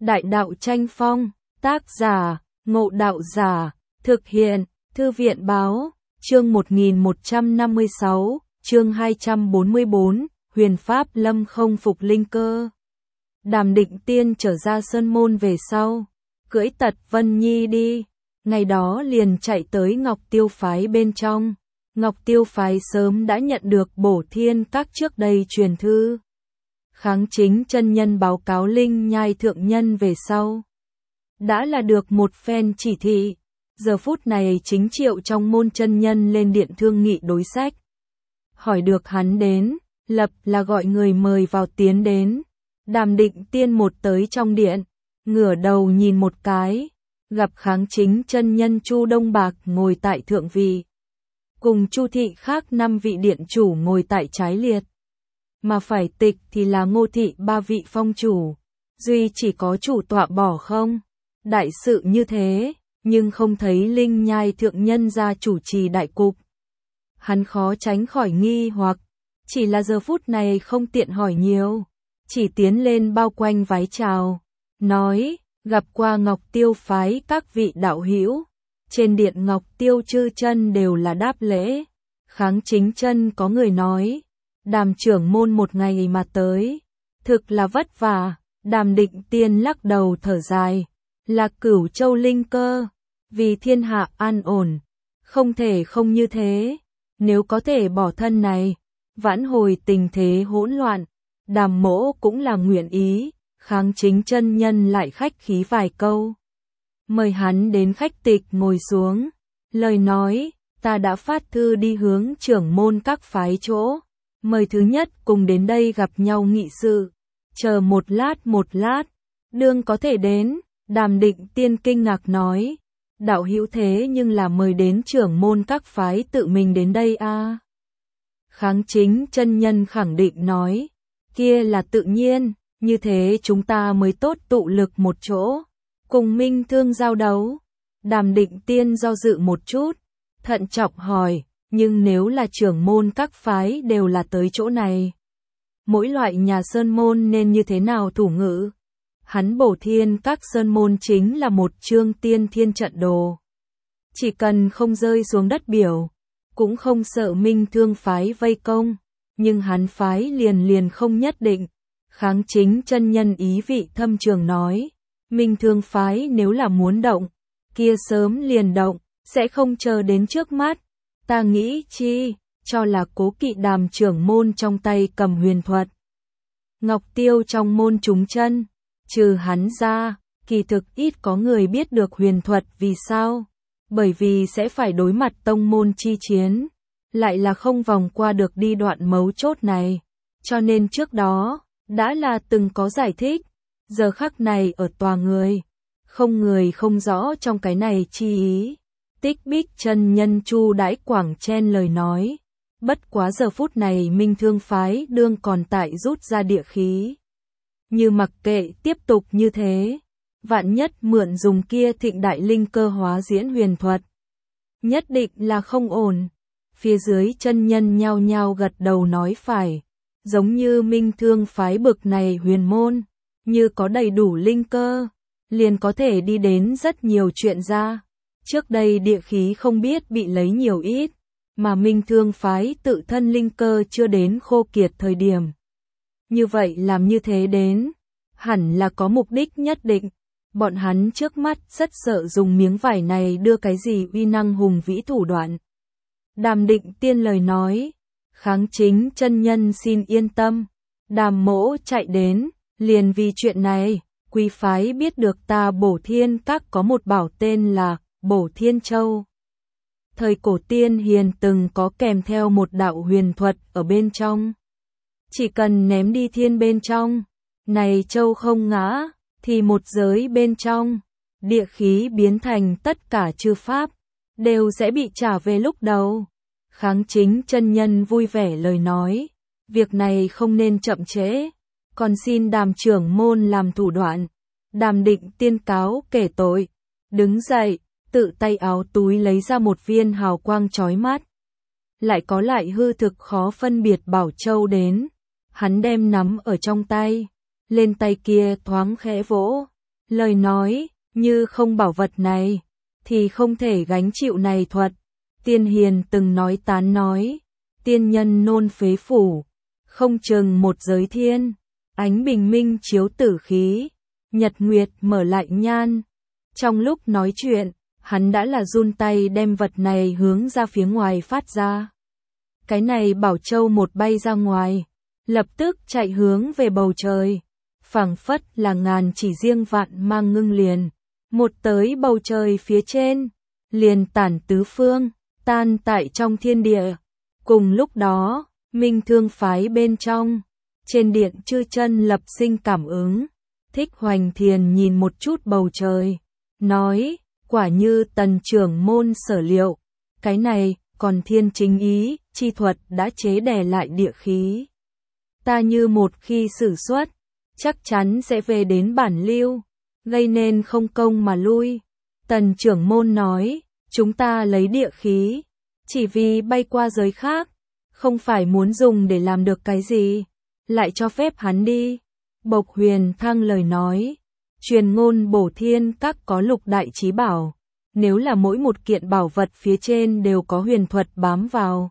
Đại đạo tranh phong, tác giả, Ngộ Đạo Giả, thực hiện, Thư viện báo, chương 1156, chương 244, Huyền Pháp Lâm không phục linh cơ. Đàm Định Tiên trở ra sơn môn về sau, cưỡi Tật Vân Nhi đi, ngày đó liền chạy tới Ngọc Tiêu Phái bên trong. Ngọc Tiêu Phái sớm đã nhận được Bổ Thiên Các trước đây truyền thư. Kháng Chính chân nhân báo cáo Linh Nhai thượng nhân về sau. Đã là được một phen chỉ thị, giờ phút này chính Triệu trong môn chân nhân lên điện thương nghị đối sách. Hỏi được hắn đến, lập là gọi người mời vào tiến đến. Đàm Định Tiên một tới trong điện, ngửa đầu nhìn một cái, gặp Kháng Chính chân nhân Chu Đông Bạc ngồi tại thượng vị. Cùng Chu thị khác 5 vị điện chủ ngồi tại trái liệt. Mà phải tịch thì là Ngô thị 3 vị phong chủ, duy chỉ có chủ tọa bỏ không. Đại sự như thế, nhưng không thấy Linh Nhai thượng nhân ra chủ trì đại cục. Hắn khó tránh khỏi nghi hoặc, chỉ là giờ phút này không tiện hỏi nhiều, chỉ tiến lên bao quanh vái chào, nói, gặp qua Ngọc Tiêu Phái các vị đạo hữu. Trên điện Ngọc Tiêu chư chân đều là đáp lễ. Kháng Chính chân có người nói, Đàm trưởng môn một ngày mà tới, thực là vất vả. Đàm Định Tiên lắc đầu thở dài, là Cửu Châu linh cơ, vì thiên hạ an ổn, không thể không như thế. Nếu có thể bỏ thân này, vãn hồi tình thế hỗn loạn, Đàm mỗ cũng là nguyện ý. Kháng Chính chân nhân lại khách khí vài câu, mời hắn đến khách tịch ngồi xuống, lời nói, ta đã phát thư đi hướng trưởng môn các phái chỗ, mời thứ nhất cùng đến đây gặp nhau nghị sự, chờ một lát, đương có thể đến. Đàm Định Tiên kinh ngạc nói, đạo hữu thế nhưng là mời đến trưởng môn các phái tự mình đến đây a? Kháng Chính chân nhân khẳng định nói, kia là tự nhiên, như thế chúng ta mới tốt tụ lực một chỗ, cùng minh thương giao đấu. Đàm Định Tiên do dự một chút, thận trọng hỏi, nhưng nếu là trưởng môn các phái đều là tới chỗ này, mỗi loại nhà sơn môn nên như thế nào thủ ngữ? Hắn Bổ Thiên Các sơn môn chính là một chương tiên thiên trận đồ, chỉ cần không rơi xuống đất biểu, cũng không sợ minh thương phái vây công, nhưng hắn phái liền không nhất định. Kháng Chính chân nhân ý vị thâm trường nói, minh thương phái nếu là muốn động, kia sớm liền động, sẽ không chờ đến trước mắt. Ta nghĩ chi, cho là cố kỵ Đàm trưởng môn trong tay cầm huyền thuật. Ngọc Tiêu trong môn chúng chân, trừ hắn ra, kỳ thực ít có người biết được huyền thuật. Vì sao? Bởi vì sẽ phải đối mặt tông môn chi chiến, lại là không vòng qua được đi đoạn mấu chốt này, cho nên trước đó đã là từng có giải thích, giờ khắc này ở tòa người không rõ trong cái này chi ý. Tích Bích chân nhân Chu đãi quảng chen lời nói, bất quá giờ phút này minh thương phái đương còn tại rút ra địa khí. Như mặc kệ tiếp tục như thế, vạn nhất mượn dùng kia thịnh đại linh cơ hóa diễn huyền thuật, nhất định là không ổn. Phía dưới chân nhân nhao nhao gật đầu nói phải. Giống như minh thương phái bực này huyền môn, như có đầy đủ linh cơ, liền có thể đi đến rất nhiều chuyện ra. Trước đây địa khí không biết bị lấy nhiều ít, mà minh thương phái tự thân linh cơ chưa đến khô kiệt thời điểm. Như vậy làm như thế đến, hẳn là có mục đích nhất định. Bọn hắn trước mắt rất sợ dùng miếng vải này đưa cái gì uy năng hùng vĩ thủ đoạn. Đàm Định Tiên lời nói, Kháng Chính chân nhân xin yên tâm, Đàm mỗ chạy đến, liền vì chuyện này. Quý phái biết được ta Bổ Thiên Các có một bảo tên là Bổ Thiên Châu. Thời cổ tiên hiền từng có kèm theo một đạo huyền thuật ở bên trong. Chỉ cần ném đi thiên bên trong, này châu không ngã, thì một giới bên trong, địa khí biến thành tất cả chư pháp, đều sẽ bị trả về lúc đầu. Kháng Chính chân nhân vui vẻ lời nói, việc này không nên chậm trễ, còn xin Đàm trưởng môn làm thủ đoạn. Đàm Định Tiên cáo kể tội, đứng dậy, tự tay áo túi lấy ra một viên hào quang chói mắt, lại có lại hư thực khó phân biệt bảo châu đến. Hắn đem nắm ở trong tay, lên tay kia thoáng khẽ vỗ, Lời nói, như không bảo vật này, thì không thể gánh chịu này thuật. Tiên hiền từng nói tán nói, tiên nhân nôn phế phủ, không chừng một giới thiên, ánh bình minh chiếu tử khí, nhật nguyệt mở lại nhan. Trong lúc nói chuyện, hắn đã là run tay đem vật này hướng ra phía ngoài phát ra. Cái này bảo châu một bay ra ngoài, lập tức chạy hướng về bầu trời, phảng phất là ngàn chỉ riêng vạn mang ngưng liền, một tới bầu trời phía trên, liền tản tứ phương, tan tại trong thiên địa. Cùng lúc đó, Minh Thương phái bên trong, trên điện chư chân lập sinh cảm ứng, Thích Hoành Thiền nhìn một chút bầu trời, nói, quả như Tần trưởng môn sở liệu, cái này, còn thiên chính ý, chi thuật đã chế đè lại địa khí. Ta như một khi sử xuất, chắc chắn sẽ về đến bản lưu, gây nên không công mà lui. Tần trưởng môn nói, chúng ta lấy địa khí, chỉ vì bay qua giới khác, không phải muốn dùng để làm được cái gì, lại cho phép hắn đi. Bộc Huyền Thăng lời nói, truyền ngôn Bổ Thiên Các có lục đại chí bảo, nếu là mỗi một kiện bảo vật phía trên đều có huyền thuật bám vào,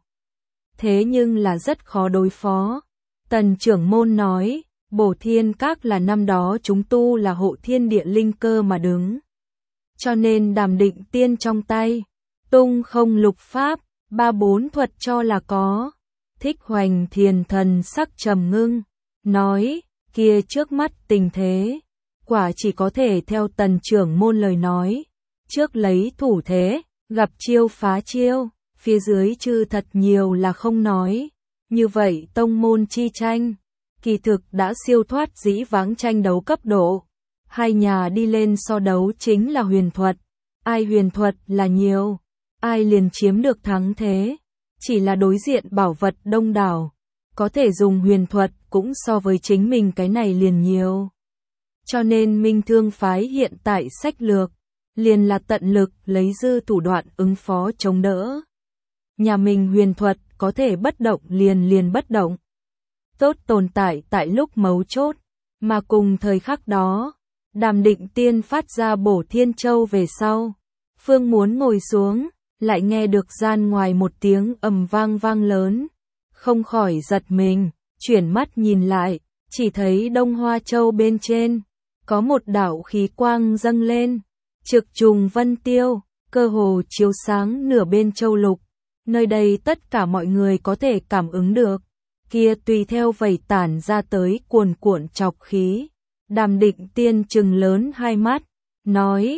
thế nhưng là rất khó đối phó. Tần trưởng môn nói, Bổ Thiên Các là năm đó chúng tu là hộ thiên địa linh cơ mà đứng. Cho nên Đàm Định Tiên trong tay, tung không lục pháp, 3-4 thuật cho là có. Thích Hoành Thiền thần sắc trầm ngưng, nói, kia trước mắt tình thế, quả chỉ có thể theo Tần trưởng môn lời nói, trước lấy thủ thế, gặp chiêu phá chiêu, phía dưới chư thật nhiều là không nói. Như vậy tông môn chi tranh, kỳ thực đã siêu thoát dĩ vãng tranh đấu cấp độ. Hai nhà đi lên so đấu chính là huyền thuật, ai huyền thuật là nhiều, ai liền chiếm được thắng thế. Chỉ là đối diện bảo vật đông đảo, có thể dùng huyền thuật cũng so với chính mình cái này liền nhiều. Cho nên Minh Thương phái hiện tại sách lược, liền là tận lực lấy dư thủ đoạn ứng phó chống đỡ. Nhà mình huyền thuật có thể bất động liền bất động. Tốt tồn tại tại lúc mấu chốt, mà cùng thời khắc đó, Đàm Định Tiên phát ra Bổ Thiên Châu về sau. Phương muốn ngồi xuống, lại nghe được gian ngoài một tiếng ầm vang lớn. Không khỏi giật mình, chuyển mắt nhìn lại, chỉ thấy Đông Hoa Châu bên trên, có một đạo khí quang dâng lên, trực trùng vân tiêu, cơ hồ chiếu sáng nửa bên châu lục. Nơi đây tất cả mọi người có thể cảm ứng được, kia tùy theo vẩy tản ra tới cuồn cuộn trọc khí. Đàm Định Tiên trừng lớn hai mắt, nói,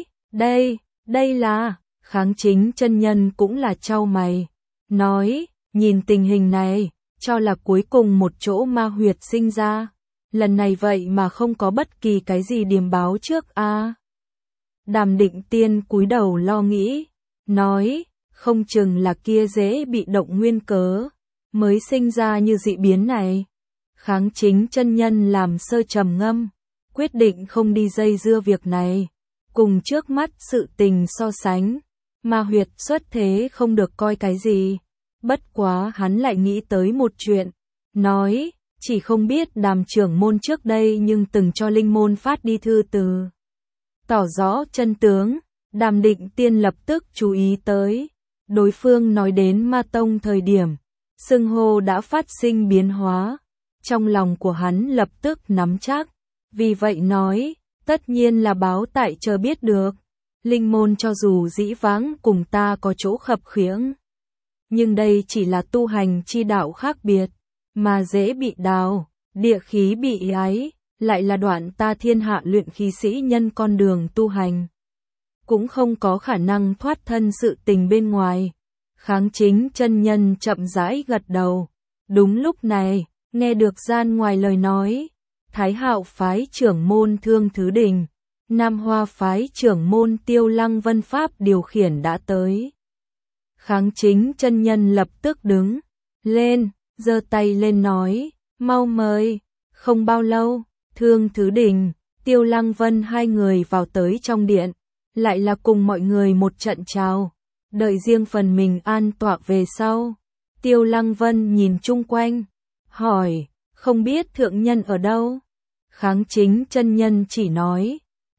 đây là, Kháng Chính chân nhân cũng là chau mày, nói, nhìn tình hình này, cho là cuối cùng một chỗ ma huyệt sinh ra, lần này vậy mà không có bất kỳ cái gì điềm báo trước a. Đàm Định Tiên cúi đầu lo nghĩ, nói, không chừng là kia dễ bị động nguyên cớ, mới sinh ra như dị biến này. Kháng Chính chân nhân làm sơ trầm ngâm, quyết định không đi dây dưa việc này, cùng trước mắt sự tình so sánh, ma huyệt xuất thế không được coi cái gì. Bất quá hắn lại nghĩ tới một chuyện, nói, chỉ không biết Đàm trưởng môn trước đây nhưng từng cho linh môn phát đi thư từ. Tỏ rõ chân tướng, Đàm Định Tiên lập tức chú ý tới, đối phương nói đến ma tông thời điểm, xưng hô đã phát sinh biến hóa, trong lòng của hắn lập tức nắm chắc, vì vậy nói, tất nhiên là báo tại chờ biết được, linh môn cho dù dĩ vãng cùng ta có chỗ khập khiễng, nhưng đây chỉ là tu hành chi đạo khác biệt, mà dễ bị đào, địa khí bị ái, lại là đoạn ta thiên hạ luyện khí sĩ nhân con đường tu hành, cũng không có khả năng thoát thân sự tình bên ngoài. Kháng Chính chân nhân chậm rãi gật đầu. Đúng lúc này, nghe được gian ngoài lời nói, Thái Hạo phái trưởng môn Thương Thứ Đình, Nam Hoa phái trưởng môn Tiêu Lăng Vân Pháp điều khiển đã tới. Kháng Chính chân nhân lập tức đứng lên, giơ tay lên nói, mau mời. Không bao lâu, Thương Thứ Đình, Tiêu Lăng Vân hai người vào tới trong điện, lại là cùng mọi người một trận chào. Đợi riêng phần mình an tọa về sau, Tiêu Lăng Vân nhìn chung quanh, hỏi, không biết thượng nhân ở đâu? Kháng Chính chân nhân chỉ nói,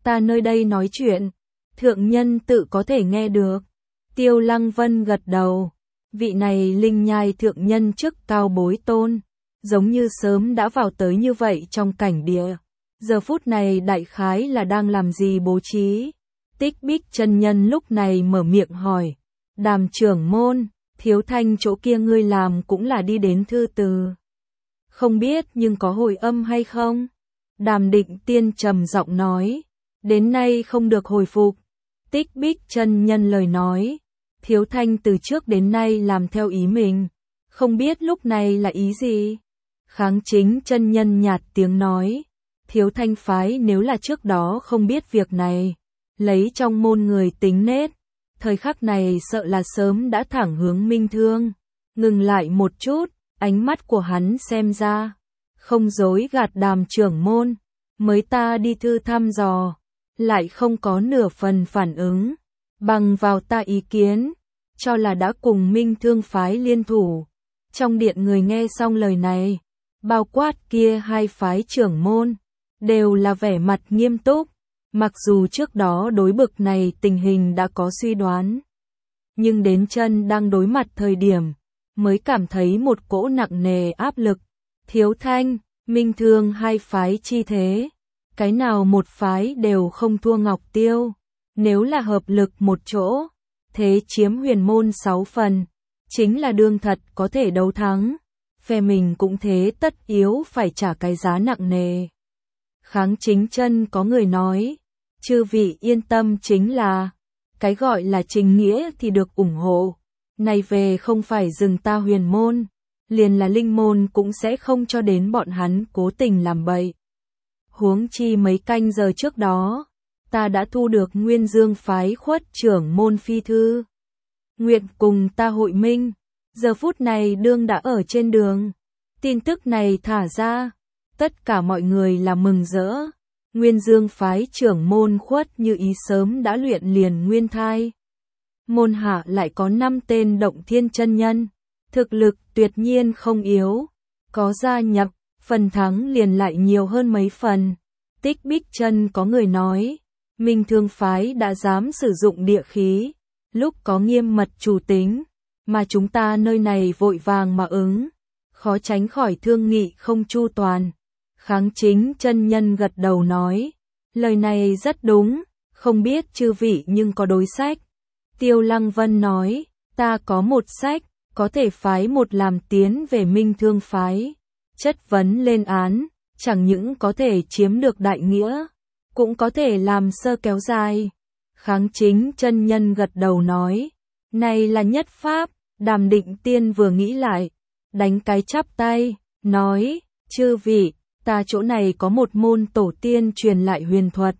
Ta nơi đây nói chuyện, thượng nhân tự có thể nghe được. Tiêu Lăng Vân gật đầu, vị này linh nhai thượng nhân chức cao bối tôn, giống như sớm đã vào tới như vậy trong cảnh địa. Giờ phút này đại khái là đang làm gì bố trí? Tích Bích chân nhân lúc này mở miệng hỏi, Đàm trưởng môn, Thiếu Thanh chỗ kia ngươi làm cũng là đi đến thư từ. Không biết nhưng có hồi âm hay không? Đàm Định Tiên trầm giọng nói, đến nay không được hồi phục. Tích Bích chân nhân lời nói, Thiếu Thanh từ trước đến nay làm theo ý mình, không biết lúc này là ý gì? Kháng Chính chân nhân nhạt tiếng nói, Thiếu Thanh phái nếu là trước đó không biết việc này, lấy trong môn người tính nết, thời khắc này sợ là sớm đã thẳng hướng Minh Thương. Ngừng lại một chút, ánh mắt của hắn xem ra, không dối gạt Đàm trưởng môn, mới ta đi thư thăm dò, lại không có nửa phần phản ứng, bằng vào ta ý kiến, cho là đã cùng Minh Thương phái liên thủ. Trong điện người nghe xong lời này, bao quát kia hai phái trưởng môn, đều là vẻ mặt nghiêm túc, mặc dù trước đó đối bực này tình hình đã có suy đoán, nhưng đến chân đang đối mặt thời điểm, mới cảm thấy một cỗ nặng nề áp lực. Thiếu Thanh, Minh Thương hai phái chi thế, cái nào một phái đều không thua Ngọc Tiêu, nếu là hợp lực một chỗ, thế chiếm huyền môn 6 phần, chính là đương thật có thể đấu thắng, phe mình cũng thế tất yếu phải trả cái giá nặng nề. Kháng Chính chân có người nói, chư vị yên tâm, chính là, cái gọi là chính nghĩa thì được ủng hộ, này về không phải dừng ta huyền môn, liền là linh môn cũng sẽ không cho đến bọn hắn cố tình làm bậy. Huống chi mấy canh giờ trước đó, ta đã thu được Nguyên Dương phái khuất trưởng môn phi thư, nguyện cùng ta hội minh, giờ phút này đương đã ở trên đường. Tin tức này thả ra, tất cả mọi người là mừng rỡ. Nguyên Dương phái trưởng môn khuất như ý sớm đã luyện liền nguyên thai. Môn hạ lại có 5 tên động thiên chân nhân, thực lực tuyệt nhiên không yếu, có gia nhập, phần thắng liền lại nhiều hơn mấy phần. Tích Bích chân có người nói, Minh Thương phái đã dám sử dụng địa khí, lúc có nghiêm mật chủ tính, mà chúng ta nơi này vội vàng mà ứng, khó tránh khỏi thương nghị không chu toàn. Kháng Chính chân nhân gật đầu nói, lời này rất đúng, không biết chư vị nhưng có đối sách. Tiêu Lăng Vân nói, ta có một sách, có thể phái một làm tiến về Minh Thương phái, chất vấn lên án, chẳng những có thể chiếm được đại nghĩa, cũng có thể làm sơ kéo dài. Kháng Chính chân nhân gật đầu nói, này là nhất pháp. Đàm Định Tiên vừa nghĩ lại, đánh cái chắp tay, nói, chư vị, ta chỗ này có một môn tổ tiên truyền lại huyền thuật,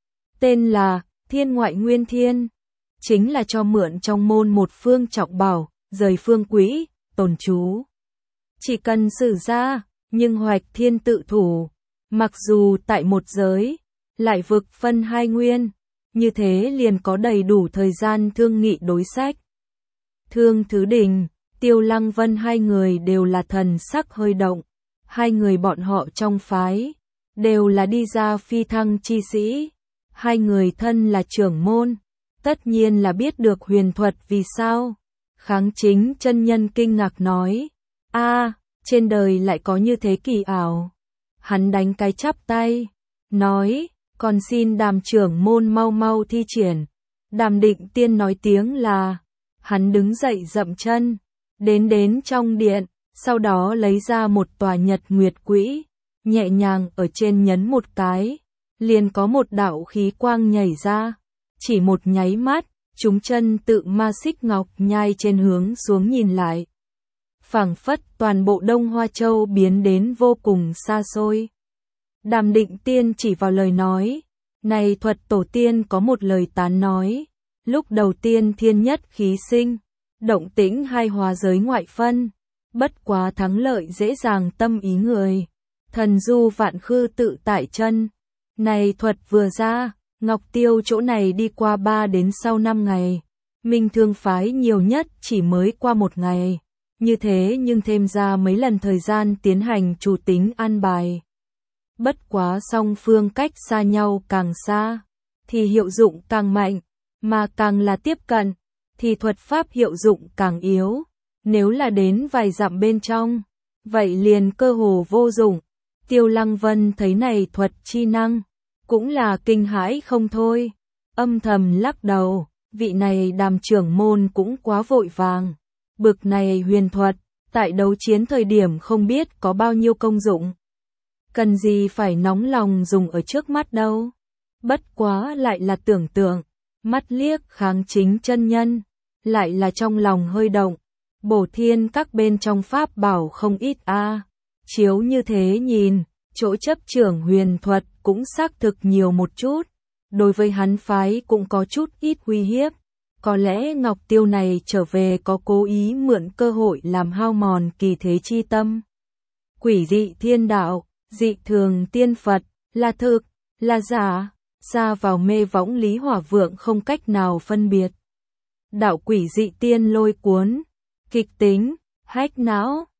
tên là Thiên Ngoại Nguyên Thiên, chính là cho mượn trong môn một phương trọng bảo, rời phương quỹ, tồn trú. Chỉ cần sử ra, nhưng hoạch thiên tự thủ, mặc dù tại một giới, lại vực phân hai nguyên, như thế liền có đầy đủ thời gian thương nghị đối sách. Thương Thứ Đình, Tiêu Lăng Vân hai người đều là thần sắc hơi động, hai người bọn họ trong phái, đều là đi ra phi thăng chi sĩ, hai người thân là trưởng môn, tất nhiên là biết được huyền thuật vì sao. Kháng Chính chân nhân kinh ngạc nói, trên đời lại có như thế kỳ ảo. Hắn đánh cái chắp tay, nói, còn xin Đàm trưởng môn mau mau thi triển. Đàm Định Tiên nói tiếng là, hắn đứng dậy dậm chân, đến trong điện, sau đó lấy ra một tòa nhật nguyệt quỹ, nhẹ nhàng ở trên nhấn một cái, liền có một đạo khí quang nhảy ra, chỉ một nháy mắt, chúng chân tự ma xích ngọc nhai trên hướng xuống nhìn lại. Phảng phất toàn bộ Đông Hoa Châu biến đến vô cùng xa xôi. Đàm Định Tiên chỉ vào lời nói, này thuật tổ tiên có một lời tán nói, lúc đầu tiên thiên nhất khí sinh, động tĩnh hai hóa giới ngoại phân, bất quá thắng lợi dễ dàng tâm ý người, thần du vạn khư tự tại chân. Này thuật vừa ra, Ngọc Tiêu chỗ này đi qua 3 đến sau 5 ngày, Minh Thương phái nhiều nhất chỉ mới qua 1 ngày, như thế nhưng thêm ra mấy lần thời gian tiến hành chủ tính an bài. Bất quá song phương cách xa nhau càng xa, thì hiệu dụng càng mạnh, mà càng là tiếp cận, thì thuật pháp hiệu dụng càng yếu. Nếu là đến vài dặm bên trong, vậy liền cơ hồ vô dụng. Tiêu Lăng Vân thấy này thuật chi năng, cũng là kinh hãi không thôi, âm thầm lắc đầu, vị này Đàm trưởng môn cũng quá vội vàng. Bực này huyền thuật, tại đấu chiến thời điểm không biết có bao nhiêu công dụng. Cần gì phải nóng lòng dùng ở trước mắt đâu. Bất quá lại là tưởng tượng, mắt liếc Kháng Chính chân nhân, lại là trong lòng hơi động. Bổ thiên các bên trong pháp bảo không ít a. Chiếu như thế nhìn, chỗ chấp trưởng huyền thuật cũng xác thực nhiều một chút. Đối với hắn phái cũng có chút ít uy hiếp. Có lẽ Ngọc Tiêu này trở về có cố ý mượn cơ hội làm hao mòn kỳ thế chi tâm. Quỷ dị thiên đạo, dị thường tiên Phật, là thực, là giả, xa vào mê võng Lý Hỏa Vượng không cách nào phân biệt. Đạo quỷ dị tiên lôi cuốn, kịch tính, hách não,